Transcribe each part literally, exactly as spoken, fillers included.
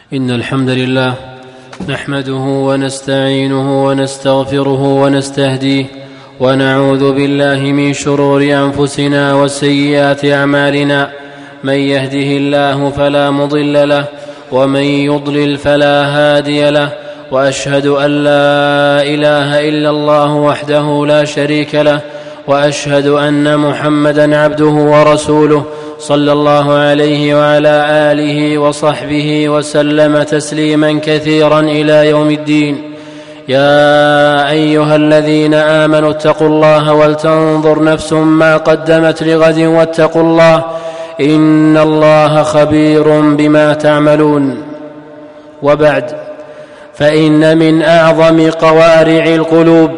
إن الحمد لله نحمده ونستعينه ونستغفره ونستهديه ونعوذ بالله من شرور أنفسنا وسيئات أعمالنا. من يهده الله فلا مضل له ومن يضلل فلا هادي له، وأشهد أن لا إله إلا الله وحده لا شريك له، وأشهد أن محمدًا عبده ورسوله صلى الله عليه وعلى آله وصحبه وسلم تسليما كثيرا إلى يوم الدين. يا أيها الذين آمنوا اتقوا الله ولتنظر نفس ما قدمت لغد واتقوا الله إن الله خبير بما تعملون. وبعد، فإن من أعظم قوارع القلوب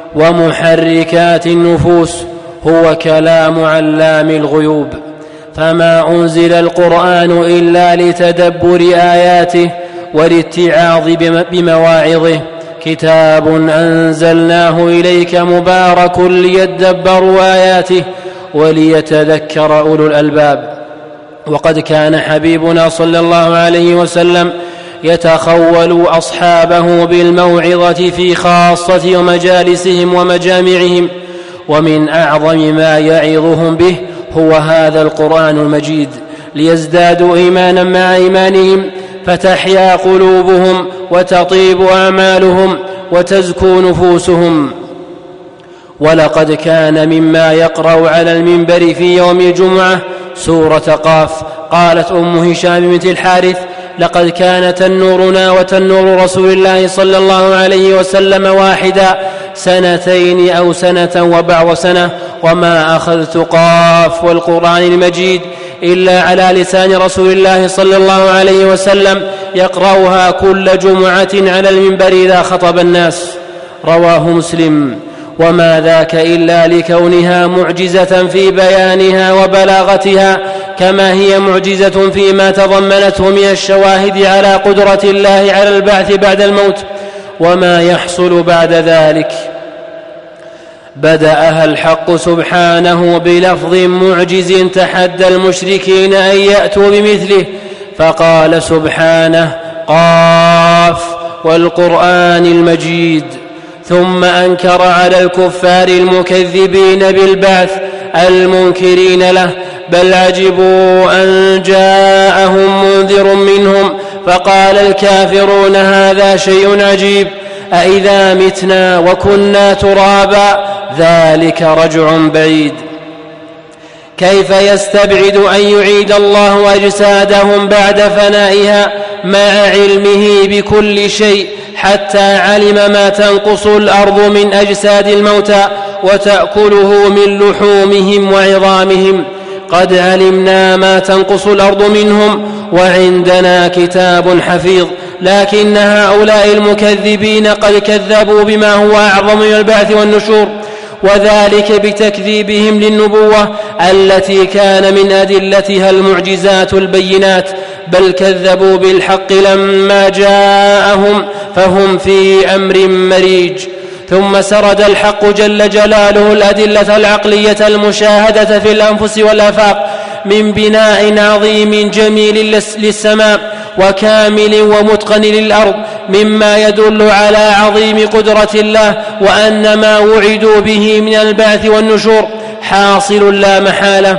ومحركات النفوس هو كلام علام الغيوب، فما أنزل القرآن إلا لتدبر آياته والاتعاظ بمواعظه. كتاب أنزلناه إليك مبارك ليدبروا آياته وليتذكر أولو الألباب. وقد كان حبيبنا صلى الله عليه وسلم يتخول أصحابه بالموعظة في خاصة مجالسهم ومجامعهم، ومن أعظم ما يعظهم به هو هذا القرآن المجيد، ليزدادوا إيمانا مع إيمانهم، فتحيا قلوبهم وتطيب أعمالهم وتزكو نفوسهم. ولقد كان مما يقرأ على المنبر في يوم الجمعة سورة قاف. قالت أم هشام بنت الحارث: لقد كان تنورنا وتنور رسول الله صلى الله عليه وسلم واحدا سنتين أو سنة وبعض سنة، وما أخذت قاف والقرآن المجيد إلا على لسان رسول الله صلى الله عليه وسلم يقرأها كل جمعة على المنبر إذا خطب الناس. رواه مسلم. وما ذاك إلا لكونها معجزة في بيانها وبلاغتها، كما هي معجزة فيما تضمنته من الشواهد على قدرة الله على البعث بعد الموت وما يحصل بعد ذلك. بدأها الحق سبحانه بلفظ معجز تحدى المشركين أن يأتوا بمثله، فقال سبحانه: قاف والقرآن المجيد. ثم أنكر على الكفار المكذبين بالبعث المنكرين له: بل عجبوا أن جاءهم منذر منهم، فقال الكافرون: هذا شيء عجيب، أإذا متنا وكنا ترابا ذلك رجع بعيد. كيف يستبعد أن يعيد الله أجسادهم بعد فنائها مع علمه بكل شيء، حتى علم ما تنقص الأرض من أجساد الموتى وتأكله من لحومهم وعظامهم؟ قد علمنا ما تنقص الأرض منهم وعندنا كتاب حفيظ، لكن هؤلاء المكذبين قد كذبوا بما هو أعظم من البعث والنشور، وذلك بتكذيبهم للنبوة التي كان من أدلتها المعجزات البينات، بل كذبوا بالحق لما جاءهم، فهم في أمر مريج. ثم سرد الحق جل جلاله الأدلة العقلية المشاهدة في الأنفس والآفاق من بناء عظيم جميل للسماء وكامل ومتقن للأرض، مما يدل على عظيم قدرة الله، وأن ما وعدوا به من البعث والنشور حاصل لا محالة.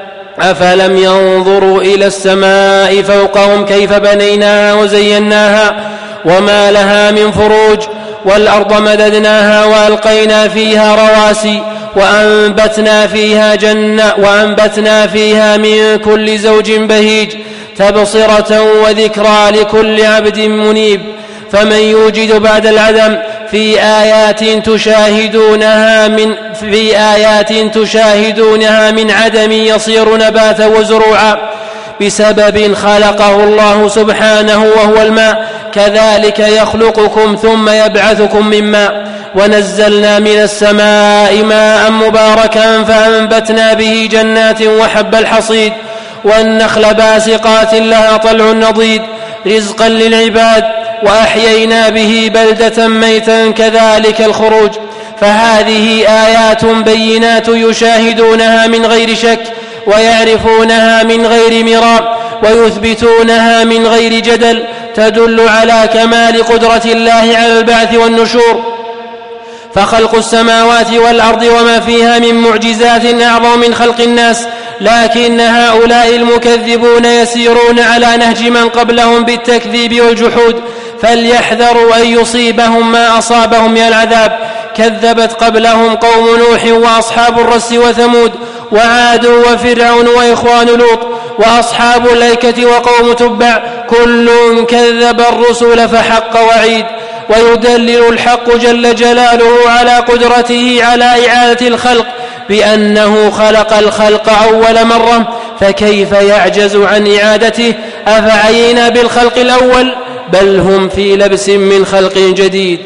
أفلم ينظروا إلى السماء فوقهم كيف بنيناها وزيناها وما لها من فروج، والأرض مددناها وألقينا فيها رواسي وأنبتنا فيها جنة وأنبتنا فيها من كل زوج بهيج، تبصرة وذكرى لكل عبد منيب. فمن يوجد بعد العدم في آيات تشاهدونها من في آيات تشاهدونها من عدم يصير نباتا وزروعا بسبب خلقه الله سبحانه وهو الماء، كذلك يخلقكم ثم يبعثكم من ماء. ونزلنا من السماء ماء مباركا فأنبتنا به جنات وحب الحصيد والنخل باسقات لها طلع نضيد رزقا للعباد، وأحيينا به بلدة ميتا كذلك الخروج. فهذه آيات بينات يشاهدونها من غير شك ويعرفونها من غير مراء ويثبتونها من غير جدل، تدل على كمال قدرة الله على البعث والنشور. فخلق السماوات والأرض وما فيها من معجزات أعظم من خلق الناس، لكن هؤلاء المكذبون يسيرون على نهج من قبلهم بالتكذيب والجحود، فليحذروا أن يصيبهم ما أصابهم من العذاب. كذبت قبلهم قوم نوح وأصحاب الرس وثمود وعاد وفرعون وإخوان لوط وأصحاب الأيكة وقوم تبع، كل كذب الرسل فحق وعيد. ويدلل الحق جل جلاله على قدرته على إعادة الخلق بأنه خلق الخلق أول مرة، فكيف يعجز عن إعادته؟ أفعينا بالخلق الأول؟ بل هم في لبس من خلق جديد.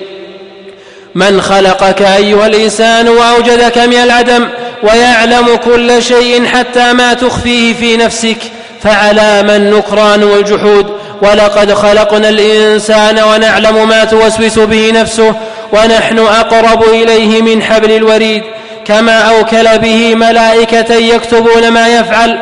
من خلقك أيها الإنسان وأوجدك من العدم ويعلم كل شيء حتى ما تخفيه في نفسك، فعلى من النكران والجحود؟ ولقد خلقنا الإنسان ونعلم ما توسوس به نفسه ونحن أقرب إليه من حبل الوريد. كما أوكل به ملائكة يكتبون ما يفعل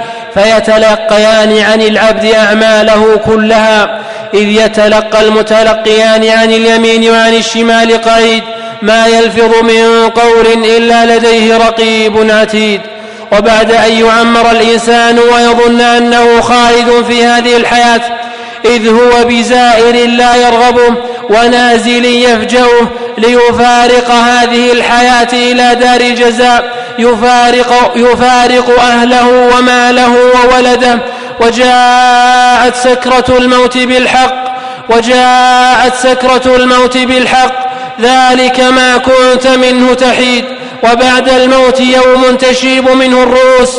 فيتلقيان عن العبد أعماله كلها، إذ يتلقى المتلقيان عن اليمين وعن الشمال قعيد، ما يلفظ من قول إلا لديه رقيب عتيد. وبعد أن يعمر الإنسان ويظن أنه خالد في هذه الحياة، إذ هو بزائر لا يرغبه ونازل يفجأه ليفارق هذه الحياة إلى دار الجزاء، يفارق, يفارق أهله وماله وولده. وجاءت سكرة الموت بالحق وجاءت سكرة الموت بالحق ذلك ما كنت منه تحيد. وبعد الموت يوم تشيب منه الرؤوس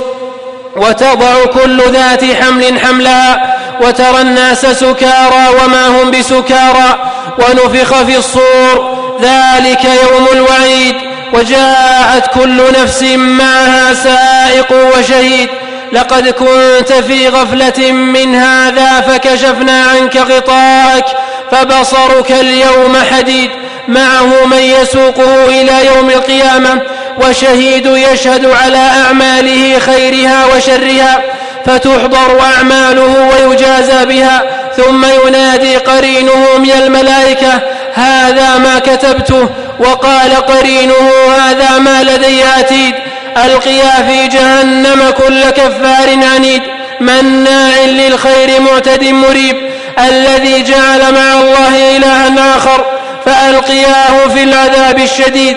وتضع كل ذات حمل حملها، وترى الناس سكارى وما هم بسكارى، ونفخ في الصور ذلك يوم الوعيد. وجاءت كل نفس معها سائق وشهيد. لقد كنت في غفلة من هذا فكشفنا عنك غطاءك فبصرك اليوم حديد. معه من يسوقه إلى يوم القيامة وشهيد يشهد على أعماله خيرها وشرها، فتحضر أعماله ويجازى بها، ثم ينادي قرينه من الملائكة هذا ما كتبته، وقال قرينه هذا ما لدي عتيد. ألقيا في جهنم كل كفار عنيد مناع للخير معتد مريب، الذي جعل مع الله إلها آخر فألقياه في العذاب الشديد.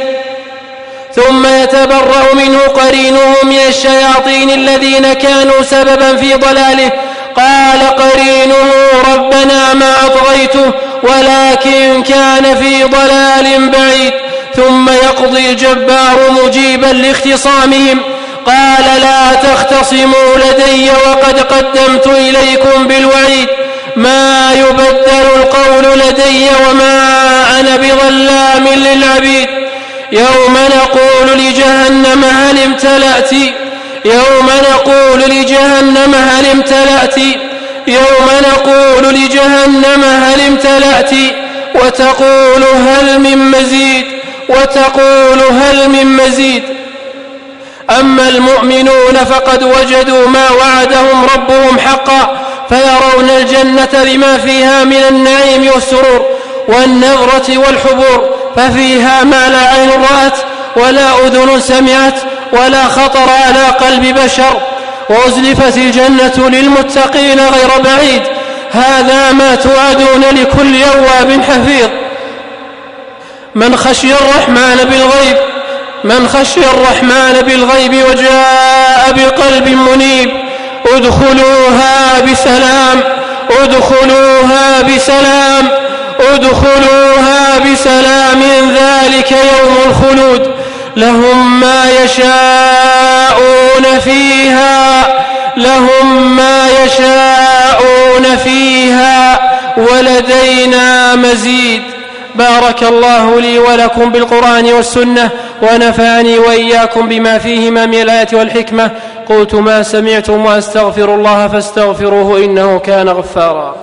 ثم يتبرأ منه قرينه من الشياطين الذين كانوا سببا في ضلاله. قال قرينه ربنا ما أطغيته ولكن كان في ضلال بعيد. ثم يقضي الجبار مجيبا لاختصامهم قال لا تختصموا لدي وقد قدمت إليكم بالوعيد، ما يبدل القول لدي وما أنا بظلام للعبيد. يوم نقول لجهنم هل امتلأت يوم نقول لجهنم هل امتلأت يوم نقول لجهنم هل امتلأت وتقول هل من مزيد وتقول هل من مزيد. أما المؤمنون فقد وجدوا ما وعدهم ربهم حقا، فيرون الجنة بما فيها من النعيم والسرور والنظرة والحبور، ففيها ما لا عين رأت ولا أذن سمعت ولا خطر على قلب بشر. وأزلفت الجنة للمتقين غير بعيد، هذا ما توعدون لكل أواب حفيظ. من خشي الرحمن بالغيب من خشي الرحمن بالغيب وجاء بقلب منيب ادخلوها بسلام ادخلوها بسلام ادخلوها بسلام ذلك يوم الخلود، لهم ما يشاءون فيها لهم ما يشاءون فيها ولدينا مزيد. بارك الله لي ولكم بالقرآن والسنة، ونفعني وإياكم بما فيهما من الآيات والحكمة. قلت ما سمعتم وأستغفر الله فاستغفروه إنه كان غفارا.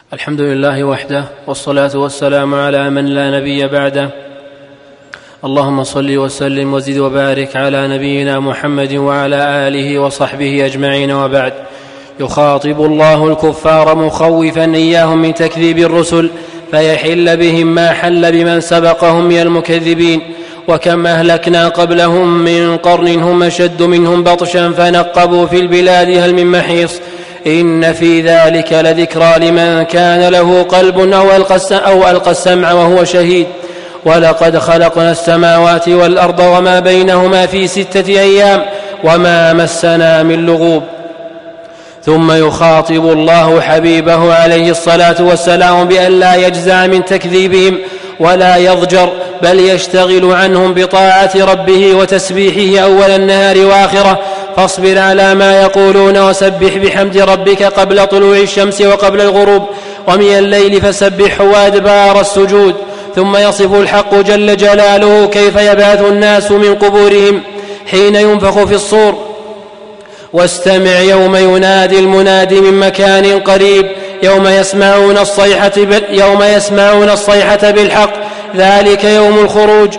الحمد لله وحده، والصلاة والسلام على من لا نبي بعده. اللهم صل وسلم وزد وبارك على نبينا محمد وعلى آله وصحبه أجمعين، وبعد. يخاطب الله الكفار مخوفا إياهم من تكذيب الرسل، فيحل بهم ما حل بمن سبقهم من المكذبين. وكم أهلكنا قبلهم من قرن هم أشد منهم بطشا فنقبوا في البلاد هل من محيص. إن في ذلك لذكرى لمن كان له قلب أو ألقى السمع وهو شهيد. ولقد خلقنا السماوات والأرض وما بينهما في ستة أيام وما مسنا من لغوب. ثم يخاطب الله حبيبه عليه الصلاة والسلام بأن لا يجزع من تكذيبهم ولا يضجر، بل يشتغل عنهم بطاعة ربه وتسبيحه أول النهار وآخره. فاصبر على ما يقولون وسبح بحمد ربك قبل طلوع الشمس وقبل الغروب، ومن الليل فسبحه وأدبار السجود. ثم يصف الحق جل جلاله كيف يبعث الناس من قبورهم حين ينفخ في الصور. واستمع يوم ينادي المنادي من مكان قريب، يوم يسمعون الصيحة, يوم يسمعون الصيحة بالحق، ذلك يوم الخروج.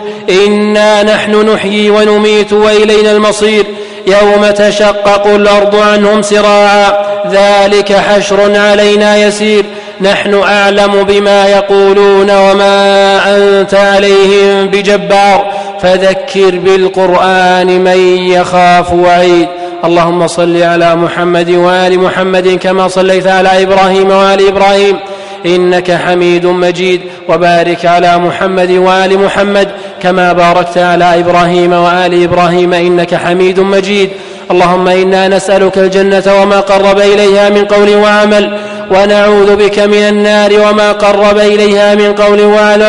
إنا نحن نحيي ونميت وإلينا المصير. يوم تشقق الأرض عنهم سراعا، ذلك حشر علينا يسير. نحن أعلم بما يقولون وما أنت عليهم بجبار، فذكر بالقرآن من يخاف وعيد. اللهم صل على محمد وآل محمد كما صليت على إبراهيم وآل إبراهيم إنك حميد مجيد. وبارك على محمد وآل محمد كما باركت على إبراهيم وآل إبراهيم إنك حميد مجيد. اللهم إنا نسألك الجنة وما قرب إليها من قول وعمل، ونعوذ بك من النار وما قرب إليها من قول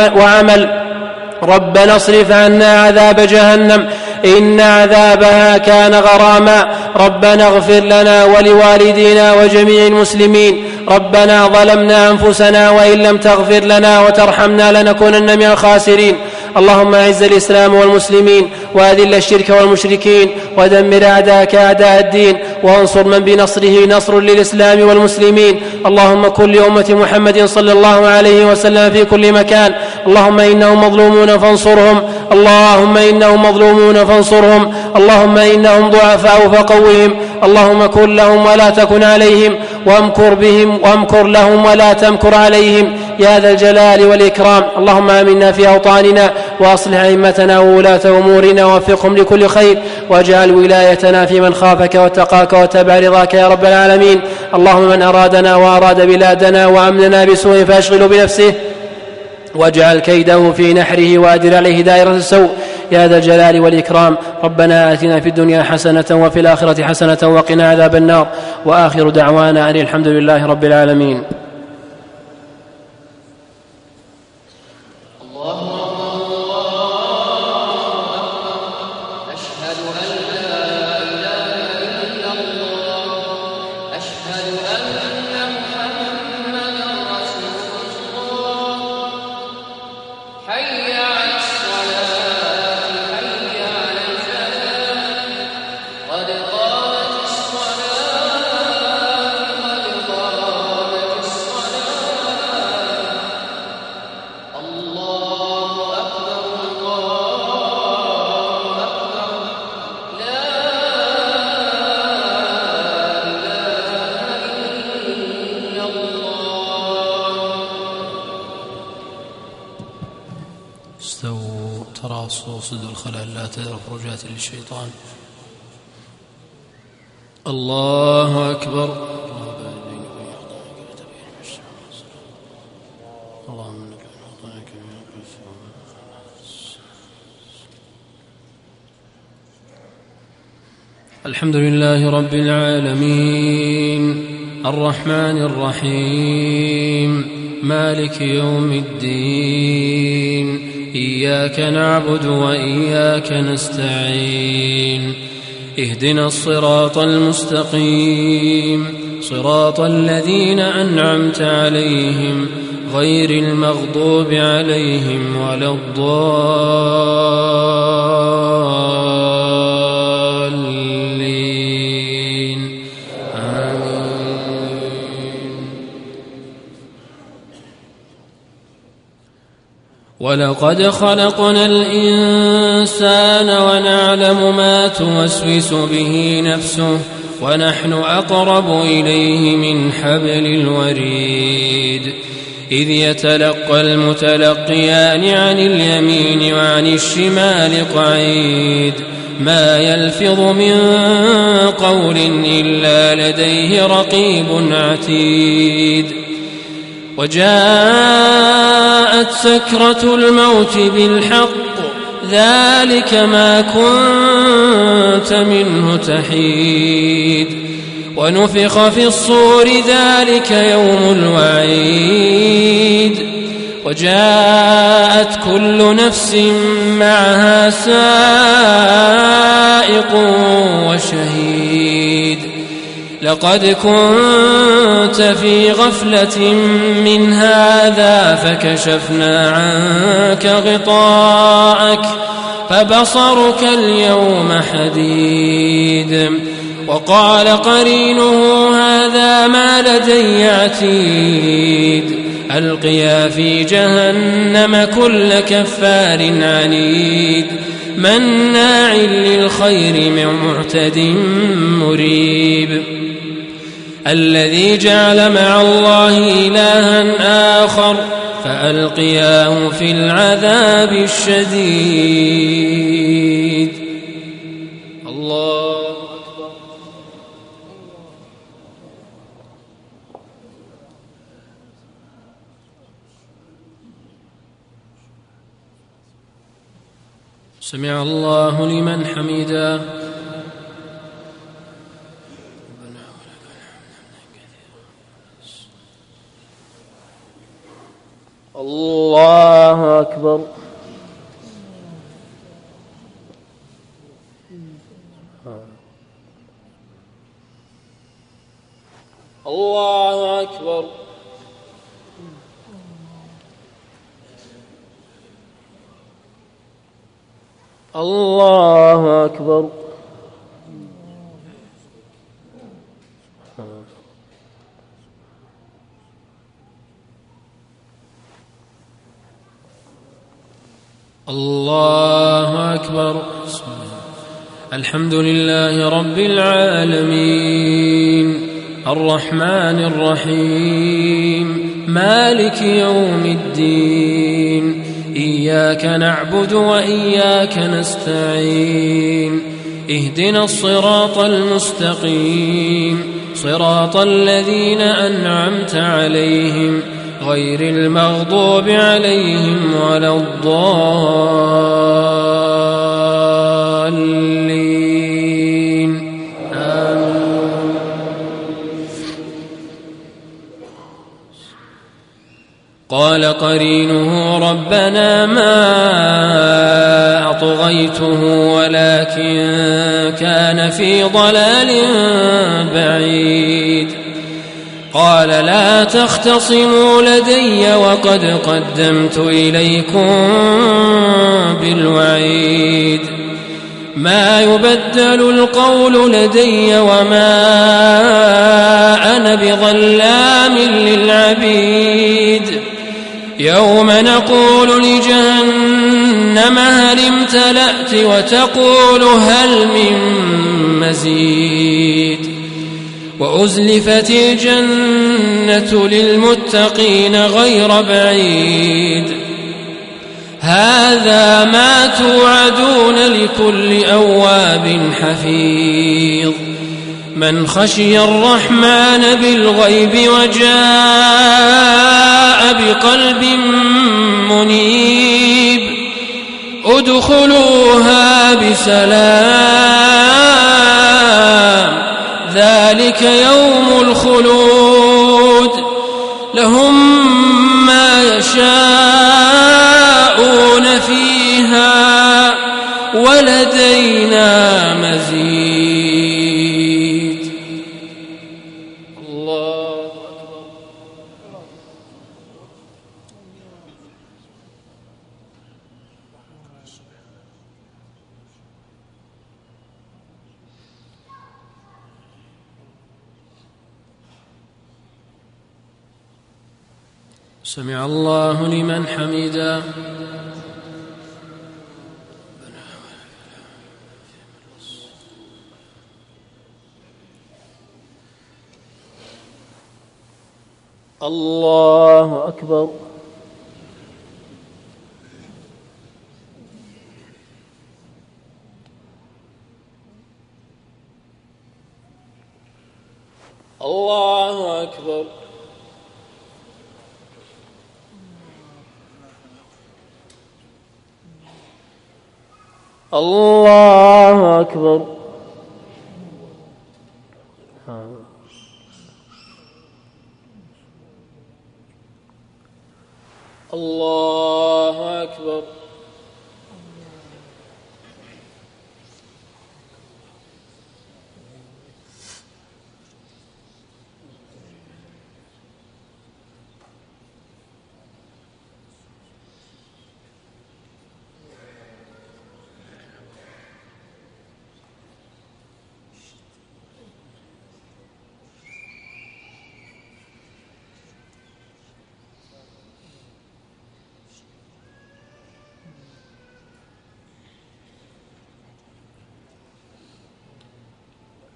وعمل. ربنا اصرف عنا عذاب جهنم إن عذابها كان غراما. ربنا اغفر لنا ولوالدينا وجميع المسلمين. ربنا ظلمنا أنفسنا وإن لم تغفر لنا وترحمنا لنكونن من الخاسرين. اللهم أعز الإسلام والمسلمين، وأذل الشرك والمشركين، ودمر أعداءك أعداء الدين، وانصر من بنصره نصر للإسلام والمسلمين. اللهم كن لأمة محمد صلى الله عليه وسلم في كل مكان. اللهم إنهم مظلومون فانصرهم، اللهم إنهم مظلومون فانصرهم، اللهم إنهم ضعفاء فقوهم. اللهم كن لهم ولا تكن عليهم، وامكر بهم وامكر لهم ولا تمكر عليهم يا ذا الجلال والإكرام. اللهم آمنا في أوطاننا، وأصلح أئمتنا وولاة أمورنا، ووفقهم لكل خير، واجعل ولايتنا في من خافك واتقاك واتبع رضاك يا رب العالمين. اللهم من أرادنا وأراد بلادنا وأمننا بسوء فاشغله بنفسه، واجعل كيده في نحره، وأدر عليه دائرة السوء يا ذا الجلال والإكرام. ربنا آتنا في الدنيا حسنة وفي الآخرة حسنة وقنا عذاب النار. وآخر دعوانا أن الحمد لله رب العالمين. استووا تراصوا صدوا الخلل لا تذر فرجات للشيطان. الله أكبر. الحمد لله رب العالمين الرحمن الرحيم مالك يوم الدين إياك نعبد وإياك نستعين اهدنا الصراط المستقيم صراط الذين أنعمت عليهم غير المغضوب عليهم ولا الضالين آمين. ولقد خلقنا الإنسان ونعلم ما توسوس به نفسه ونحن أقرب إليه من حبل الوريد إذ يتلقى المتلقيان عن اليمين وعن الشمال قعيد ما يلفظ من قول إلا لديه رقيب عتيد وجاءت سكرة الموت بالحق ذلك ما كنت منه تحيد ونفخ في الصور ذلك يوم الوعيد وجاءت كل نفس معها سائق وشهيد لقد كنت في غفلة من هذا فكشفنا عنك غطاءك فبصرك اليوم حديد وقال قرينه هذا ما لدي عتيد ألقيا في جهنم كل كفار عنيد مناع للخير معتد مريب الذي جعل مع الله إلها آخر فألقياه في العذاب الشديد. الله أكبر. سمع الله لمن حمده. الله أكبر. الله أكبر. الله أكبر. الله أكبر. الحمد لله رب العالمين الرحمن الرحيم مالك يوم الدين إياك نعبد وإياك نستعين اهدنا الصراط المستقيم صراط الذين أنعمت عليهم غير المغضوب عليهم ولا الضالين آمين. قال قرينه ربنا ما أطغيته ولكن كان في ضلال بعيد قال لا تختصموا لدي وقد قدمت إليكم بالوعيد ما يبدل القول لدي وما أنا بظلام للعبيد يوم نقول لجهنم هل امتلأت وتقول هل من مزيد وأزلفت الجنة للمتقين غير بعيد هذا ما توعدون لكل أواب حفيظ من خشي الرحمن بالغيب وجاء بقلب منيب ادخلوها بسلام ذلك يوم الخلود لهم ما يشاءون فيها ولدينا مزيد. الله أكبر. سمع الله لمن حمده. الله أكبر. الله أكبر. الله أكبر. الله أكبر.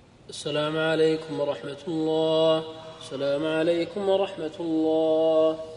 السلام عليكم ورحمة الله. السلام عليكم ورحمة الله.